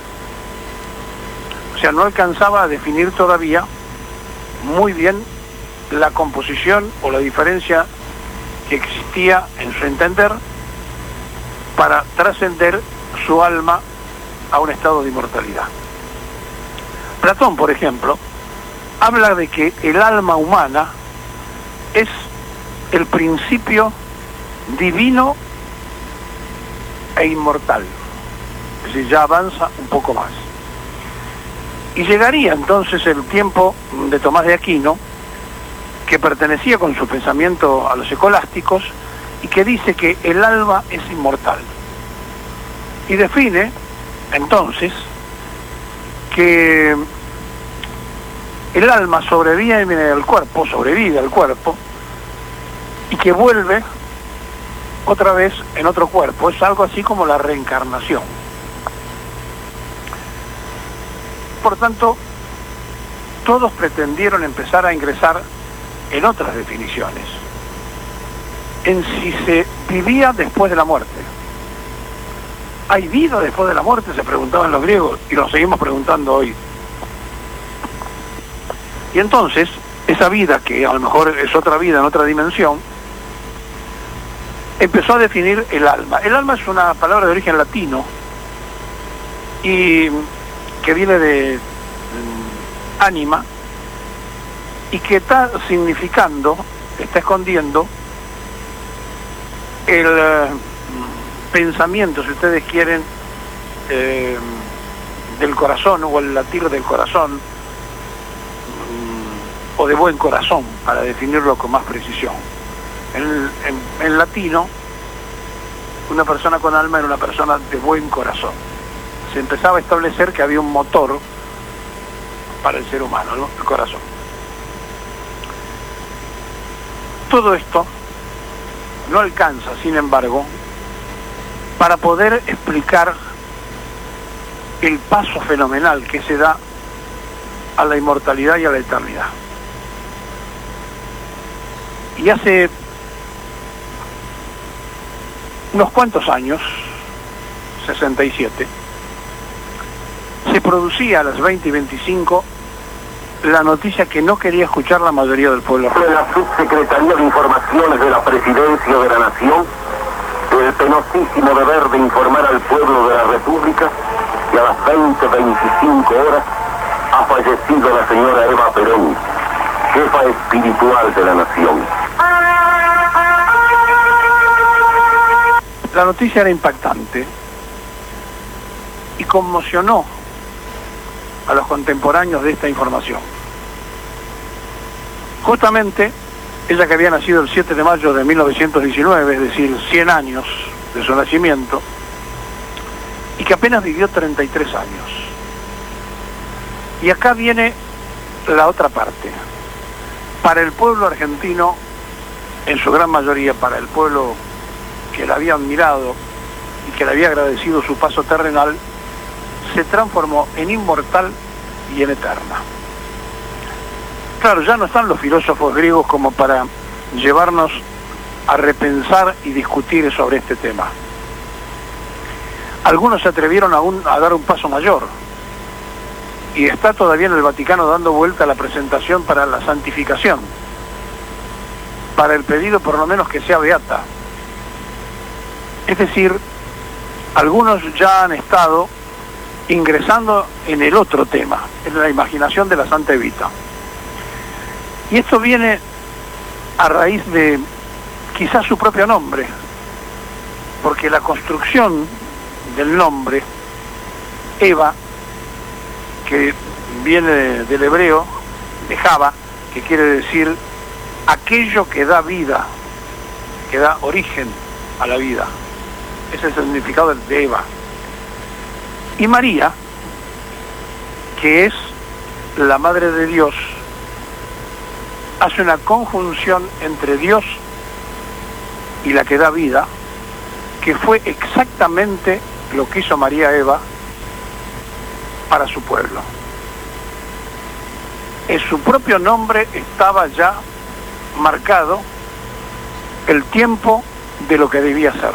O sea, no alcanzaba a definir todavía muy bien la composición o la diferencia que existía en su entender para trascender su alma a un estado de inmortalidad. Platón, por ejemplo, habla de que el alma humana es el principio divino e inmortal. Es decir, ya avanza un poco más. Y llegaría entonces el tiempo de Tomás de Aquino, que pertenecía con su pensamiento a los escolásticos y que dice que el alma es inmortal. Y define entonces que el alma sobrevive al cuerpo y que vuelve otra vez en otro cuerpo. Es algo así como la reencarnación. Por tanto, todos pretendieron empezar a ingresar en otras definiciones, en si se vivía después de la muerte. ¿Hay vida después de la muerte?, se preguntaban los griegos, y lo seguimos preguntando hoy. Y entonces, esa vida, que a lo mejor es otra vida en otra dimensión, empezó a definir el alma. El alma es una palabra de origen latino, y que viene de ánima, y que está significando, está escondiendo el pensamiento, si ustedes quieren, del corazón, o el latir del corazón, o de buen corazón, para definirlo con más precisión. En latino, una persona con alma era una persona de buen corazón. Se empezaba a establecer que había un motor para el ser humano, ¿no?, el corazón. Todo esto no alcanza, sin embargo, para poder explicar el paso fenomenal que se da a la inmortalidad y a la eternidad. Y hace unos cuantos años, 67, se producía a las 20:25 la noticia que no quería escuchar la mayoría del pueblo. De la Subsecretaría de Informaciones de la Presidencia de la Nación, el penosísimo deber de informar al pueblo de la República que a las 20:25 horas ha fallecido la señora Eva Perón, jefa espiritual de la Nación. La noticia era impactante y conmocionó a los contemporáneos de esta información. Justamente, ella que había nacido el 7 de mayo de 1919, es decir, 100 años de su nacimiento, y que apenas vivió 33 años. Y acá viene la otra parte. Para el pueblo argentino, en su gran mayoría, para el pueblo que la había admirado y que le había agradecido su paso terrenal, se transformó en inmortal y en eterna. Claro, ya no están los filósofos griegos como para llevarnos a repensar y discutir sobre este tema. Algunos se atrevieron aún a dar un paso mayor, y está todavía en el Vaticano dando vuelta la presentación para la santificación, para el pedido por lo menos que sea beata. Es decir, algunos ya han estado ingresando en el otro tema, en la imaginación de la Santa Evita. Y esto viene a raíz de quizás su propio nombre, porque la construcción del nombre, Eva, que viene del hebreo, de Java, que quiere decir aquello que da vida, que da origen a la vida. Ese es el significado de Eva. Y María, que es la Madre de Dios, hace una conjunción entre Dios y la que da vida, que fue exactamente lo que hizo María Eva para su pueblo. En su propio nombre estaba ya marcado el tiempo de lo que debía ser.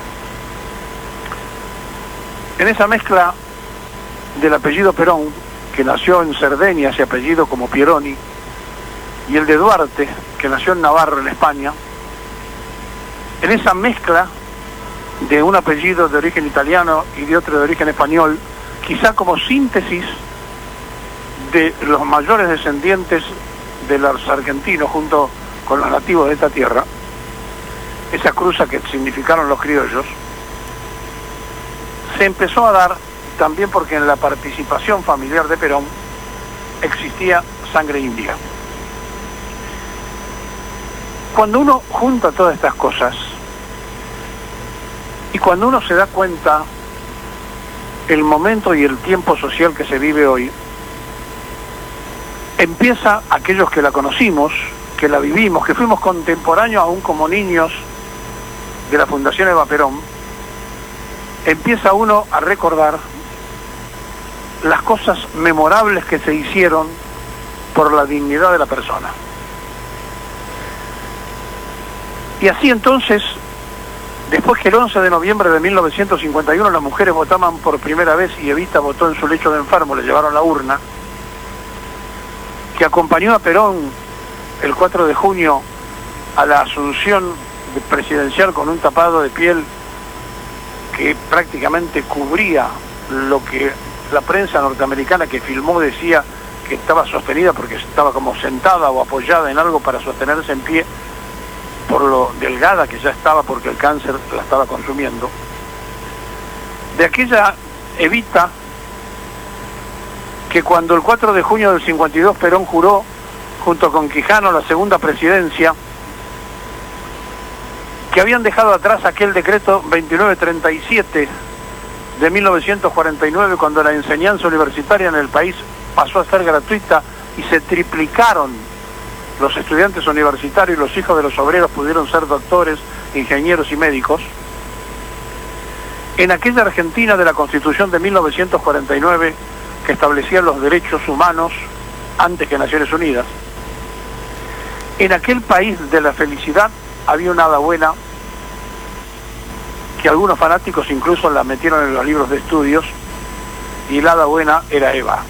En esa mezcla del apellido Perón, que nació en Cerdeña, ese apellido como Pieroni, y el de Duarte, que nació en Navarra, en España, en esa mezcla de un apellido de origen italiano y de otro de origen español, quizá como síntesis de los mayores descendientes de los argentinos junto con los nativos de esta tierra, esa cruza que significaron los criollos, se empezó a dar también porque en la participación familiar de Perón existía sangre india. Cuando uno junta todas estas cosas y cuando uno se da cuenta el momento y el tiempo social que se vive hoy, empieza aquellos que la conocimos, que la vivimos, que fuimos contemporáneos aún como niños de la Fundación Eva Perón, empieza uno a recordar las cosas memorables que se hicieron por la dignidad de la persona. Y así entonces, después que el 11 de noviembre de 1951 las mujeres votaban por primera vez y Evita votó en su lecho de enfermo, le llevaron la urna, que acompañó a Perón el 4 de junio a la asunción presidencial con un tapado de piel que prácticamente cubría lo que la prensa norteamericana que filmó decía que estaba sostenida porque estaba como sentada o apoyada en algo para sostenerse en pie por lo delgada que ya estaba porque el cáncer la estaba consumiendo. De aquella Evita que cuando el 4 de junio del 52 Perón juró junto con Quijano la segunda presidencia, que habían dejado atrás aquel decreto 2937 de 1949 cuando la enseñanza universitaria en el país pasó a ser gratuita y se triplicaron los estudiantes universitarios y los hijos de los obreros pudieron ser doctores, ingenieros y médicos. En aquella Argentina de la Constitución de 1949 que establecía los derechos humanos antes que Naciones Unidas, en aquel país de la felicidad había una hada buena que algunos fanáticos incluso la metieron en los libros de estudios, y la hada buena era Eva.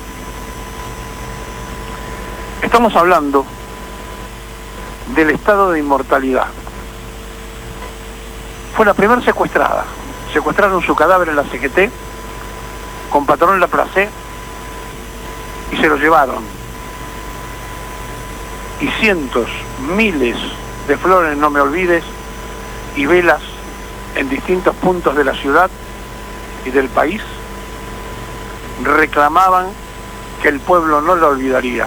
Estamos hablando del estado de inmortalidad. Fue la primera secuestrada. Secuestraron su cadáver en la CGT, con patrón en la Placé, y se lo llevaron. Y cientos, miles de flores, no me olvides, y velas en distintos puntos de la ciudad y del país reclamaban que el pueblo no lo olvidaría.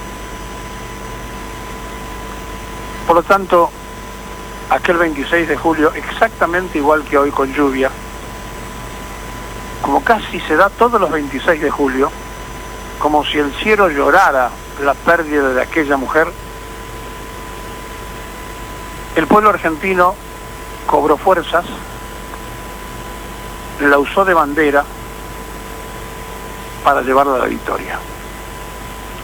Por lo tanto, aquel 26 de julio, exactamente igual que hoy con lluvia, como casi se da todos los 26 de julio, como si el cielo llorara la pérdida de aquella mujer, el pueblo argentino cobró fuerzas, la usó de bandera para llevarla a la victoria.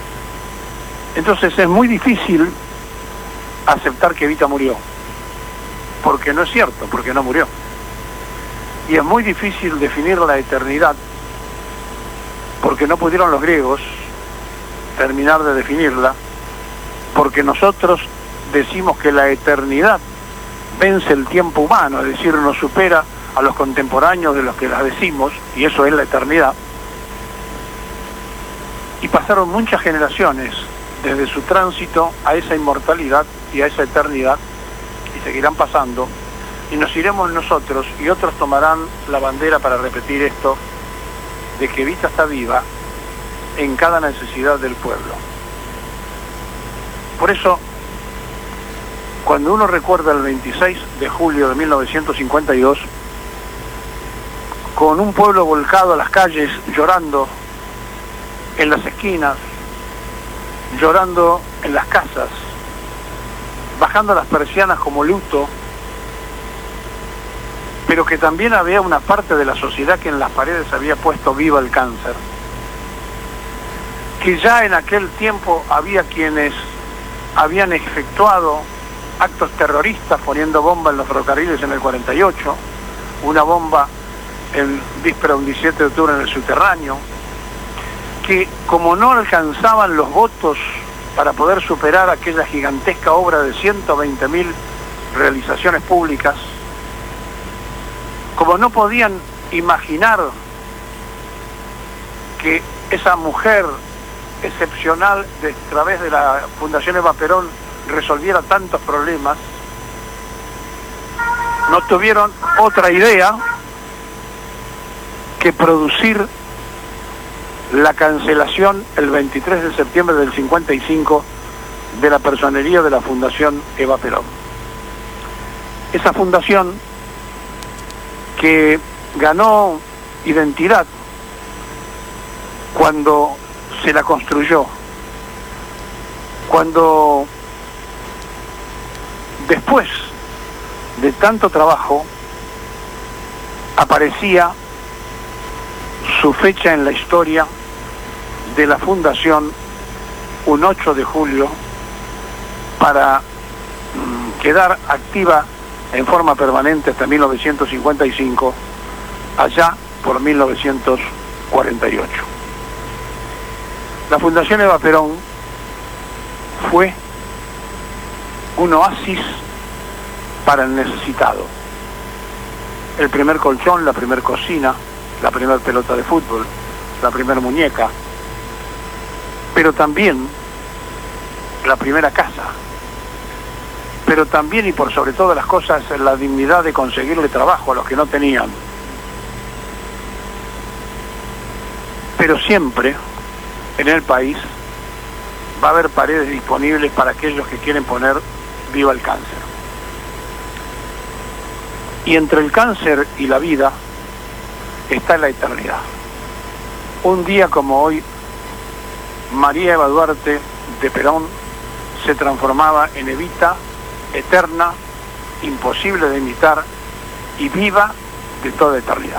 Entonces es muy difícil aceptar que Evita murió. porque no es cierto, porque no murió. Y es muy difícil definir la eternidad, porque no pudieron los griegos terminar de definirla, porque nosotros decimos que la eternidad vence el tiempo humano, es decir, nos supera a los contemporáneos de los que las decimos, y eso es la eternidad. Y pasaron muchas generaciones desde su tránsito a esa inmortalidad y a esa eternidad, y seguirán pasando, y nos iremos nosotros, y otros tomarán la bandera para repetir esto, de que Evita está viva en cada necesidad del pueblo. Por eso, cuando uno recuerda el 26 de julio de 1952, con un pueblo volcado a las calles, llorando en las esquinas, llorando en las casas, bajando las persianas como luto, pero que también había una parte de la sociedad que en las paredes había puesto viva el cáncer, que ya en aquel tiempo había quienes habían efectuado actos terroristas poniendo bomba en los ferrocarriles en el 48, una bomba en víspera de un 17 de octubre en el subterráneo, que como no alcanzaban los votos para poder superar aquella gigantesca obra de 120.000 realizaciones públicas, como no podían imaginar que esa mujer excepcional a través de la Fundación Eva Perón resolviera tantos problemas, no tuvieron otra idea que producir la cancelación el 23 de septiembre del 55 de la personería de la Fundación Eva Perón. Esa fundación que ganó identidad cuando se la construyó, cuando después de tanto trabajo aparecía su fecha en la historia de la fundación, un 8 de julio, para quedar activa en forma permanente hasta 1955, allá por 1948. La Fundación Eva Perón fue un oasis para el necesitado. El primer colchón, la primer cocina, la primera pelota de fútbol, la primera muñeca, pero también la primera casa, pero también y por sobre todas las cosas la dignidad de conseguirle trabajo a los que no tenían. Pero siempre en el país va a haber paredes disponibles para aquellos que quieren poner viva el cáncer. Y entre el cáncer y la vida está la eternidad. Un día como hoy, María Eva Duarte de Perón se transformaba en Evita, eterna, imposible de imitar y viva de toda eternidad.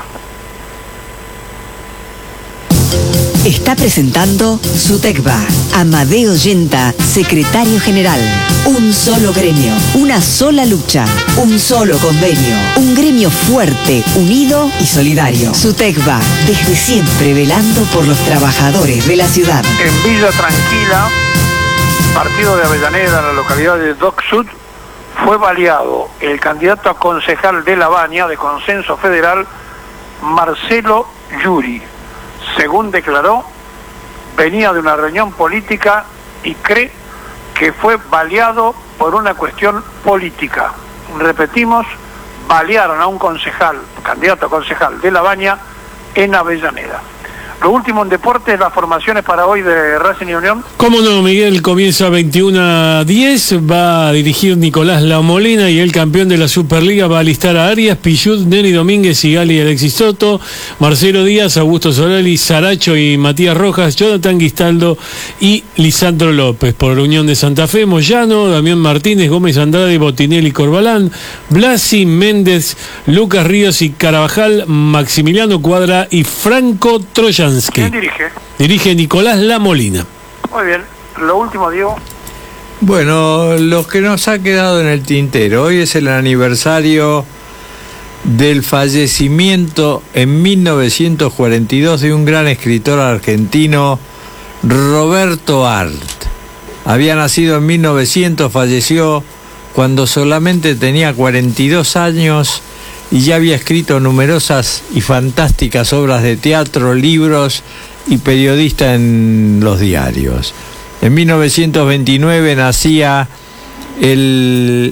Está presentando SUTECBA. Amadeo Yenta, secretario general. Un solo gremio, una sola lucha, un solo convenio. Un gremio fuerte, unido y solidario. SUTECBA, desde siempre velando por los trabajadores de la ciudad. En Villa Tranquila, partido de Avellaneda, en la localidad de Dock Sud, fue baleado el candidato a concejal de La Baña, de Consenso Federal, Marcelo Yuri. Según declaró, venía de una reunión política y cree que fue baleado por una cuestión política. Repetimos, balearon a un concejal, candidato a concejal de La Baña, en Avellaneda. Lo último en deportes, las formaciones para hoy de Racing y Unión. Cómo no, Miguel, comienza 21:10, va a dirigir Nicolás Lamolina y el campeón de la Superliga va a alistar a Arias, Pichut, Neri Domínguez, Sigali, Alexis Soto, Marcelo Díaz, Augusto Solari, Saracho y Matías Rojas, Jonathan Guistaldo y Lisandro López. Por la Unión de Santa Fe, Moyano, Damián Martínez, Gómez Andrade, Botinelli, Corbalán, Blasi, Méndez, Lucas Ríos y Carabajal, Maximiliano Cuadra y Franco Troyansky. ¿Quién dirige? Dirige Nicolás Lamolina. Muy bien. Lo último, Diego. Bueno, lo que nos ha quedado en el tintero, hoy es el aniversario del fallecimiento en 1942 de un gran escritor argentino, Roberto Arlt. Había nacido en 1900, falleció cuando solamente tenía 42 años y ya había escrito numerosas y fantásticas obras de teatro, libros y periodista en los diarios. En 1929 nacía el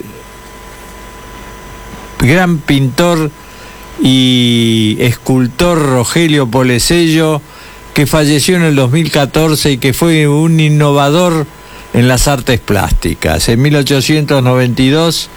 gran pintor y escultor Rogelio Polesello, que falleció en el 2014 y que fue un innovador en las artes plásticas. En 1892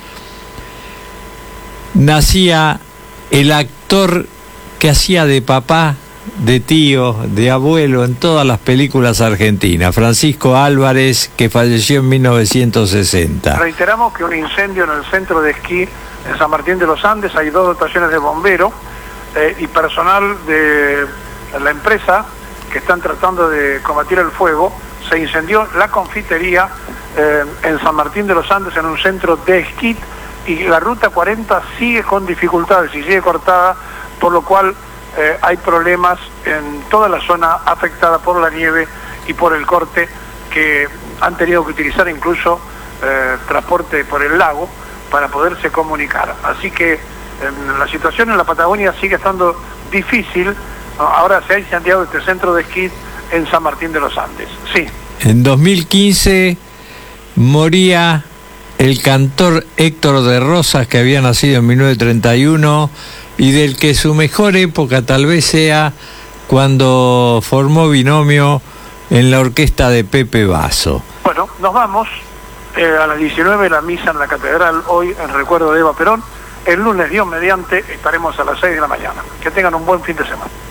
nacía el actor que hacía de papá, de tío, de abuelo en todas las películas argentinas, Francisco Álvarez, que falleció en 1960. Reiteramos que un incendio en el centro de esquí en San Martín de los Andes, hay 2 dotaciones de bomberos y personal de la empresa que están tratando de combatir el fuego. Se incendió la confitería en San Martín de los Andes, en un centro de esquí, y la ruta 40 sigue con dificultades y sigue cortada, por lo cual hay problemas en toda la zona afectada por la nieve y por el corte, que han tenido que utilizar incluso transporte por el lago para poderse comunicar. Así que la situación en la Patagonia sigue estando difícil. Ahora se ha incendiado este centro de esquí en San Martín de los Andes. Sí. En 2015 moría el cantor Héctor de Rosas, que había nacido en 1931 y del que su mejor época tal vez sea cuando formó binomio en la orquesta de Pepe Basso. Bueno, nos vamos. A las 19 la misa en la catedral, hoy en recuerdo de Eva Perón. El lunes, Dios mediante, estaremos a las 6 de la mañana. Que tengan un buen fin de semana.